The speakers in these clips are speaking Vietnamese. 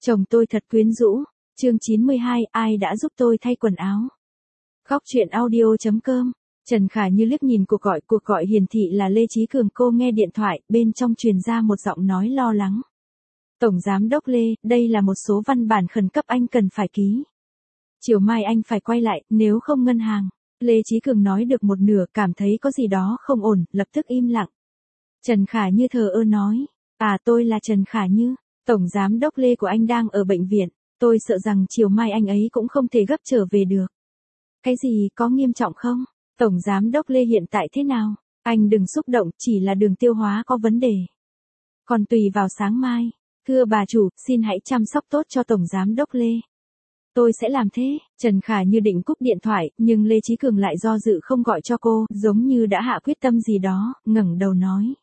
Chồng tôi thật quyến rũ. Chương 92, ai đã giúp tôi thay quần áo? Góc truyện audio.com. Trần Khả Như liếc nhìn cuộc gọi hiển thị là Lê Chí Cường. Cô nghe điện thoại, bên trong truyền ra một giọng nói lo lắng. Tổng Giám đốc Lê, đây là một số văn bản khẩn cấp anh cần phải ký. Chiều mai anh phải quay lại, nếu không ngân hàng. Lê Chí Cường nói được một nửa, cảm thấy có gì đó không ổn, lập tức im lặng. Trần Khả Như thờ ơ nói, tôi là Trần Khả Như, Tổng Giám đốc Lê của anh đang ở bệnh viện, tôi sợ rằng chiều mai anh ấy cũng không thể gấp trở về được. Cái gì, có nghiêm trọng không? Tổng Giám đốc Lê hiện tại thế nào? Anh đừng xúc động, chỉ là đường tiêu hóa có vấn đề. Còn tùy vào sáng mai. Thưa bà chủ, xin hãy chăm sóc tốt cho Tổng Giám đốc Lê. Tôi sẽ làm thế. Trần Khả Như định cúp điện thoại, nhưng Lê Chí Cường lại do dự không gọi cho cô, giống như đã hạ quyết tâm gì đó, ngẩng đầu nói.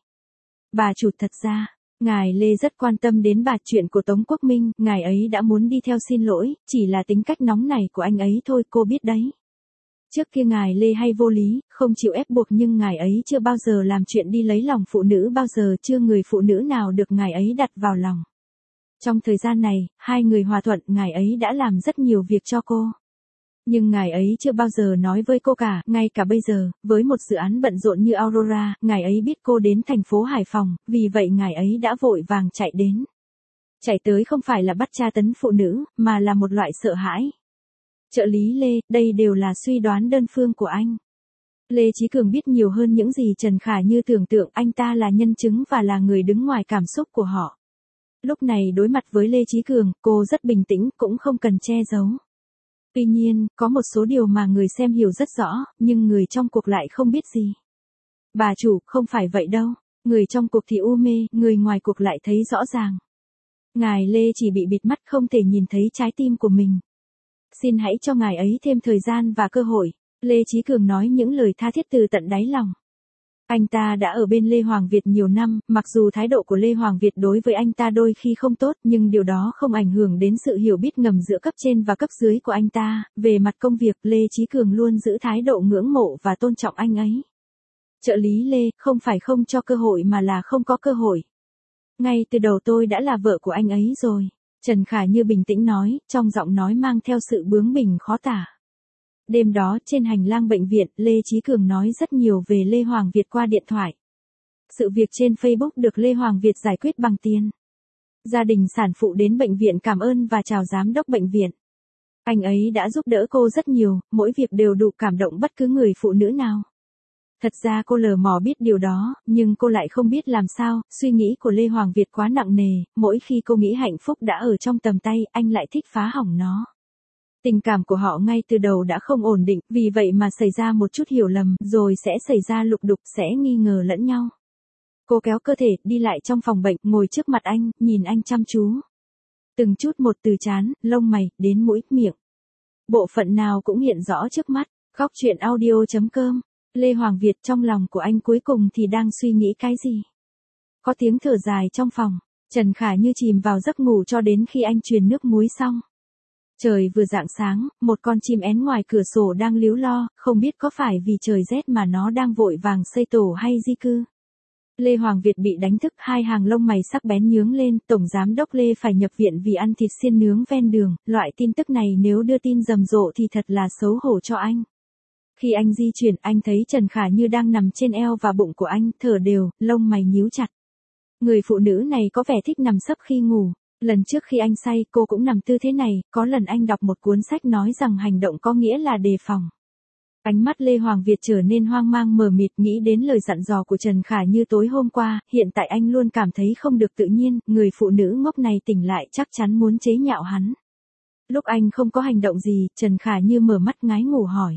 Bà chủ, thật ra, ngài Lê rất quan tâm đến chuyện của Tống Quốc Minh, ngài ấy đã muốn đi theo xin lỗi, chỉ là tính cách nóng này của anh ấy thôi, cô biết đấy. Trước kia ngài Lê hay vô lý, không chịu ép buộc, nhưng ngài ấy chưa bao giờ làm chuyện đi lấy lòng phụ nữ, bao giờ chưa người phụ nữ nào được ngài ấy đặt vào lòng. Trong thời gian này, hai người hòa thuận, ngài ấy đã làm rất nhiều việc cho cô. Nhưng ngài ấy chưa bao giờ nói với cô cả, ngay cả bây giờ, với một dự án bận rộn như Aurora, ngài ấy biết cô đến thành phố Hải Phòng, vì vậy ngài ấy đã vội vàng chạy đến. Chạy tới không phải là bắt tra tấn phụ nữ, mà là một loại sợ hãi. Trợ lý Lê, đây đều là suy đoán đơn phương của anh. Lê Chí Cường biết nhiều hơn những gì Trần Khả Như tưởng tượng, anh ta là nhân chứng và là người đứng ngoài cảm xúc của họ. Lúc này đối mặt với Lê Chí Cường, cô rất bình tĩnh, cũng không cần che giấu. Tuy nhiên, có một số điều mà người xem hiểu rất rõ, nhưng người trong cuộc lại không biết gì. Bà chủ, không phải vậy đâu. Người trong cuộc thì u mê, người ngoài cuộc lại thấy rõ ràng. Ngài Lê chỉ bị bịt mắt, không thể nhìn thấy trái tim của mình. Xin hãy cho ngài ấy thêm thời gian và cơ hội. Lê Chí Cường nói những lời tha thiết từ tận đáy lòng. Anh ta đã ở bên Lê Hoàng Việt nhiều năm, mặc dù thái độ của Lê Hoàng Việt đối với anh ta đôi khi không tốt, nhưng điều đó không ảnh hưởng đến sự hiểu biết ngầm giữa cấp trên và cấp dưới của anh ta. Về mặt công việc, Lê Chí Cường luôn giữ thái độ ngưỡng mộ và tôn trọng anh ấy. Trợ lý Lê, không phải không cho cơ hội mà là không có cơ hội. Ngay từ đầu tôi đã là vợ của anh ấy rồi. Trần Khả Như bình tĩnh nói, trong giọng nói mang theo sự bướng bỉnh khó tả. Đêm đó, trên hành lang bệnh viện, Lê Chí Cường nói rất nhiều về Lê Hoàng Việt qua điện thoại. Sự việc trên Facebook được Lê Hoàng Việt giải quyết bằng tiền. Gia đình sản phụ đến bệnh viện cảm ơn và chào giám đốc bệnh viện. Anh ấy đã giúp đỡ cô rất nhiều, mỗi việc đều đủ cảm động bất cứ người phụ nữ nào. Thật ra cô lờ mò biết điều đó, nhưng cô lại không biết làm sao, suy nghĩ của Lê Hoàng Việt quá nặng nề, mỗi khi cô nghĩ hạnh phúc đã ở trong tầm tay, anh lại thích phá hỏng nó. Tình cảm của họ ngay từ đầu đã không ổn định, vì vậy mà xảy ra một chút hiểu lầm, rồi sẽ xảy ra lục đục, sẽ nghi ngờ lẫn nhau. Cô kéo cơ thể, đi lại trong phòng bệnh, ngồi trước mặt anh, nhìn anh chăm chú. Từng chút một từ trán, lông mày, đến mũi, miệng. Bộ phận nào cũng hiện rõ trước mắt. Góc truyện audio.com. Lê Hoàng Việt, trong lòng của anh cuối cùng thì đang suy nghĩ cái gì? Có tiếng thở dài trong phòng. Trần Khả Như chìm vào giấc ngủ cho đến khi anh truyền nước muối xong. Trời vừa rạng sáng, một con chim én ngoài cửa sổ đang líu lo, không biết có phải vì trời rét mà nó đang vội vàng xây tổ hay di cư. Lê Hoàng Việt bị đánh thức, hai hàng lông mày sắc bén nhướng lên, Tổng Giám đốc Lê phải nhập viện vì ăn thịt xiên nướng ven đường, loại tin tức này nếu đưa tin rầm rộ thì thật là xấu hổ cho anh. Khi anh di chuyển, anh thấy Trần Khả Như đang nằm trên eo và bụng của anh, thở đều, lông mày nhíu chặt. Người phụ nữ này có vẻ thích nằm sấp khi ngủ. Lần trước khi anh say, cô cũng nằm tư thế này, có lần anh đọc một cuốn sách nói rằng hành động có nghĩa là đề phòng. Ánh mắt Lê Hoàng Việt trở nên hoang mang mờ mịt, nghĩ đến lời dặn dò của Trần Khả Như tối hôm qua, hiện tại anh luôn cảm thấy không được tự nhiên, người phụ nữ ngốc này tỉnh lại chắc chắn muốn chế nhạo hắn. Lúc anh không có hành động gì, Trần Khả Như mở mắt ngái ngủ hỏi.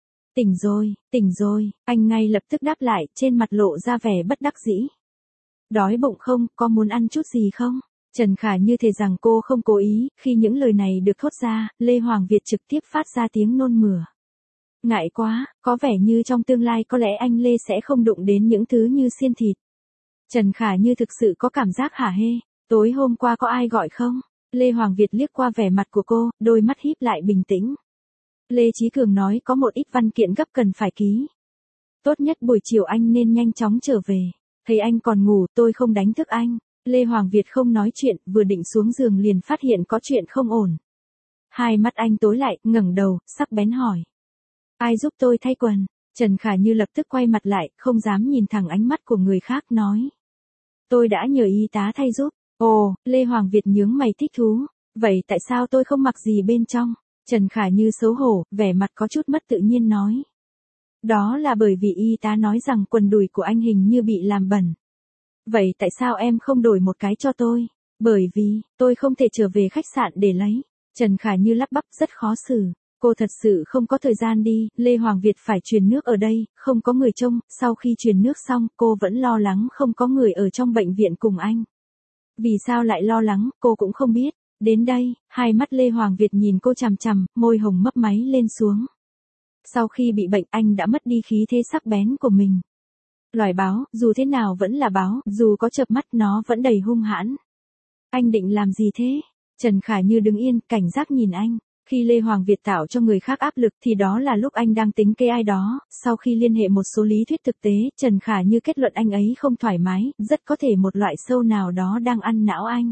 Tỉnh rồi, anh ngay lập tức đáp lại, trên mặt lộ ra vẻ bất đắc dĩ. Đói bụng không, có muốn ăn chút gì không? Trần Khả Như thề rằng cô không cố ý, khi những lời này được thốt ra, Lê Hoàng Việt trực tiếp phát ra tiếng nôn mửa. Ngại quá, có vẻ như trong tương lai có lẽ anh Lê sẽ không đụng đến những thứ như xiên thịt. Trần Khả Như thực sự có cảm giác hả hê, tối hôm qua có ai gọi không? Lê Hoàng Việt liếc qua vẻ mặt của cô, đôi mắt híp lại bình tĩnh. Lê Chí Cường nói có một ít văn kiện gấp cần phải ký. Tốt nhất buổi chiều anh nên nhanh chóng trở về. Thấy anh còn ngủ, tôi không đánh thức anh. Lê Hoàng Việt không nói chuyện, vừa định xuống giường liền phát hiện có chuyện không ổn. Hai mắt anh tối lại, ngẩng đầu, sắc bén hỏi. Ai giúp tôi thay quần? Trần Khả Như lập tức quay mặt lại, không dám nhìn thẳng ánh mắt của người khác, nói. Tôi đã nhờ y tá thay giúp. Ồ, Lê Hoàng Việt nhướng mày thích thú. Vậy tại sao tôi không mặc gì bên trong? Trần Khả Như xấu hổ, vẻ mặt có chút mất tự nhiên nói. Đó là bởi vì y tá nói rằng quần đùi của anh hình như bị làm bẩn. Vậy tại sao em không đổi một cái cho tôi? Bởi vì, tôi không thể trở về khách sạn để lấy. Trần Khả Như lắp bắp rất khó xử. Cô thật sự không có thời gian đi, Lê Hoàng Việt phải truyền nước ở đây, không có người trông, sau khi truyền nước xong, cô vẫn lo lắng không có người ở trong bệnh viện cùng anh. Vì sao lại lo lắng, cô cũng không biết. Đến đây, hai mắt Lê Hoàng Việt nhìn cô chằm chằm, môi hồng mấp máy lên xuống. Sau khi bị bệnh anh đã mất đi khí thế sắc bén của mình. Loài báo, dù thế nào vẫn là báo, dù có chợp mắt nó vẫn đầy hung hãn. Anh định làm gì thế? Trần Khả Như đứng yên, cảnh giác nhìn anh. Khi Lê Hoàng Việt tạo cho người khác áp lực thì đó là lúc anh đang tính kế ai đó, sau khi liên hệ một số lý thuyết thực tế, Trần Khả Như kết luận anh ấy không thoải mái, rất có thể một loại sâu nào đó đang ăn não anh.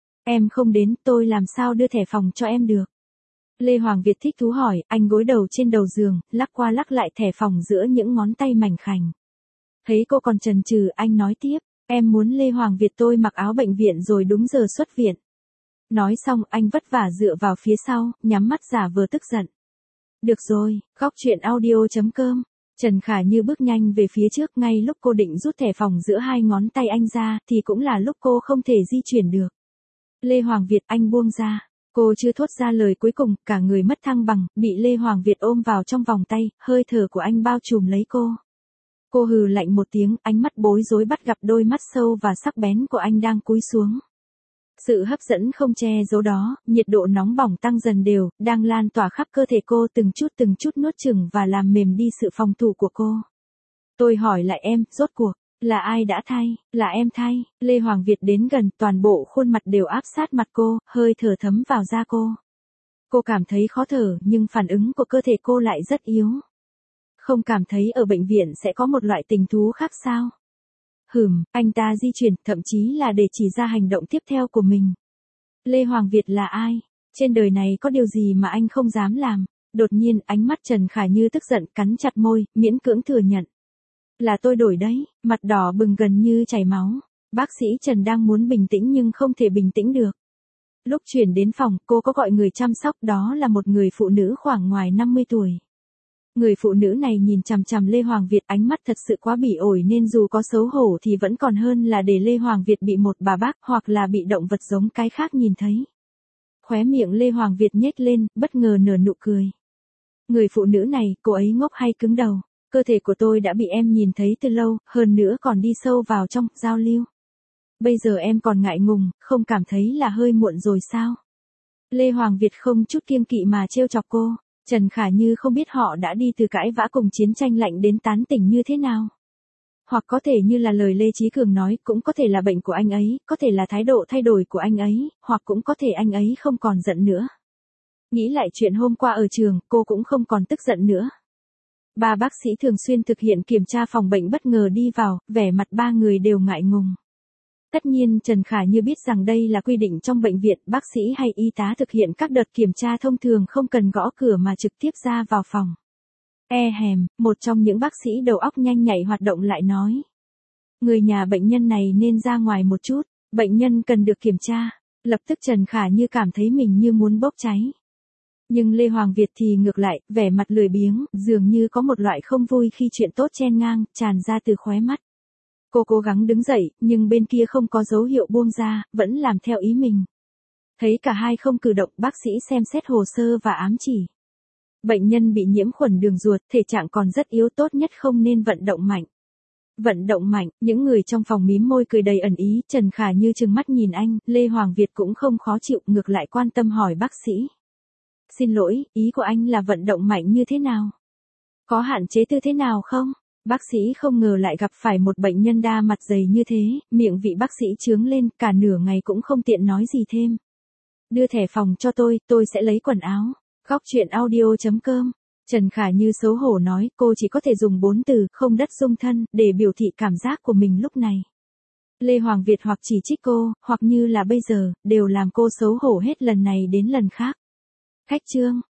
Em không đến, tôi làm sao đưa thẻ phòng cho em được? Lê Hoàng Việt thích thú hỏi, anh gối đầu trên đầu giường, lắc qua lắc lại thẻ phòng giữa những ngón tay mảnh khảnh. Thấy cô còn chần chừ, anh nói tiếp, em muốn Lê Hoàng Việt tôi mặc áo bệnh viện rồi đúng giờ xuất viện. Nói xong anh vất vả dựa vào phía sau, nhắm mắt giả vờ tức giận. Được rồi, góc chuyện audio.com. Trần Khả Như bước nhanh về phía trước, ngay lúc cô định rút thẻ phòng giữa hai ngón tay anh ra, thì cũng là lúc cô không thể di chuyển được. Lê Hoàng Việt, anh buông ra. Cô chưa thốt ra lời cuối cùng, cả người mất thăng bằng, bị Lê Hoàng Việt ôm vào trong vòng tay, hơi thở của anh bao trùm lấy cô. Cô hừ lạnh một tiếng, ánh mắt bối rối bắt gặp đôi mắt sâu và sắc bén của anh đang cúi xuống. Sự hấp dẫn không che giấu đó, nhiệt độ nóng bỏng tăng dần đều, đang lan tỏa khắp cơ thể cô từng chút nuốt chửng và làm mềm đi sự phòng thủ của cô. Tôi hỏi lại em, rốt cuộc, là ai đã thay? Là em thay. Lê Hoàng Việt đến gần, toàn bộ khuôn mặt đều áp sát mặt cô, hơi thở thấm vào da cô. Cô cảm thấy khó thở, nhưng phản ứng của cơ thể cô lại rất yếu. Không cảm thấy ở bệnh viện sẽ có một loại tình thú khác sao? Anh ta di chuyển, thậm chí là để chỉ ra hành động tiếp theo của mình. Lê Hoàng Việt là ai? Trên đời này có điều gì mà anh không dám làm? Đột nhiên, ánh mắt Trần Khả Như tức giận, cắn chặt môi, miễn cưỡng thừa nhận. Là tôi đổi đấy, mặt đỏ bừng gần như chảy máu. Bác sĩ Trần đang muốn bình tĩnh nhưng không thể bình tĩnh được. Lúc chuyển đến phòng, cô có gọi người chăm sóc, đó là một người phụ nữ khoảng ngoài 50 tuổi. Người phụ nữ này nhìn chằm chằm Lê Hoàng Việt, ánh mắt thật sự quá bỉ ổi nên dù có xấu hổ thì vẫn còn hơn là để Lê Hoàng Việt bị một bà bác hoặc là bị động vật giống cái khác nhìn thấy. Khóe miệng Lê Hoàng Việt nhếch lên, bất ngờ nở nụ cười. Người phụ nữ này, cô ấy ngốc hay cứng đầu? Cơ thể của tôi đã bị em nhìn thấy từ lâu, hơn nữa còn đi sâu vào trong, giao lưu. Bây giờ em còn ngại ngùng, không cảm thấy là hơi muộn rồi sao? Lê Hoàng Việt không chút kiêng kỵ mà trêu chọc cô. Trần Khả Như không biết họ đã đi từ cãi vã cùng chiến tranh lạnh đến tán tỉnh như thế nào. Hoặc có thể như là lời Lê Chí Cường nói, cũng có thể là bệnh của anh ấy, có thể là thái độ thay đổi của anh ấy, hoặc cũng có thể anh ấy không còn giận nữa. Nghĩ lại chuyện hôm qua ở trường, cô cũng không còn tức giận nữa. Ba bác sĩ thường xuyên thực hiện kiểm tra phòng bệnh bất ngờ đi vào, vẻ mặt ba người đều ngại ngùng. Tất nhiên Trần Khả Như biết rằng đây là quy định trong bệnh viện, bác sĩ hay y tá thực hiện các đợt kiểm tra thông thường không cần gõ cửa mà trực tiếp ra vào phòng. Một trong những bác sĩ đầu óc nhanh nhạy hoạt động lại nói. Người nhà bệnh nhân này nên ra ngoài một chút, bệnh nhân cần được kiểm tra. Lập tức Trần Khả Như cảm thấy mình như muốn bốc cháy. Nhưng Lê Hoàng Việt thì ngược lại, vẻ mặt lười biếng, dường như có một loại không vui khi chuyện tốt chen ngang, tràn ra từ khóe mắt. Cô cố gắng đứng dậy, nhưng bên kia không có dấu hiệu buông ra, vẫn làm theo ý mình. Thấy cả hai không cử động, bác sĩ xem xét hồ sơ và ám chỉ. Bệnh nhân bị nhiễm khuẩn đường ruột, thể trạng còn rất yếu, tốt nhất không nên vận động mạnh. Vận động mạnh, những người trong phòng mím môi cười đầy ẩn ý, Trần Khả Như trừng mắt nhìn anh, Lê Hoàng Việt cũng không khó chịu, ngược lại quan tâm hỏi bác sĩ. Xin lỗi, ý của anh là vận động mạnh như thế nào? Có hạn chế tư thế nào không? Bác sĩ không ngờ lại gặp phải một bệnh nhân đa mặt dày như thế, miệng vị bác sĩ trướng lên, cả nửa ngày cũng không tiện nói gì thêm. Đưa thẻ phòng cho tôi sẽ lấy quần áo. Góc chuyện audio.com. Trần Khả Như xấu hổ nói, cô chỉ có thể dùng 4 từ, không đất dung thân, để biểu thị cảm giác của mình lúc này. Lê Hoàng Việt hoặc chỉ trích cô, hoặc như là bây giờ, đều làm cô xấu hổ hết lần này đến lần khác. Khách trương.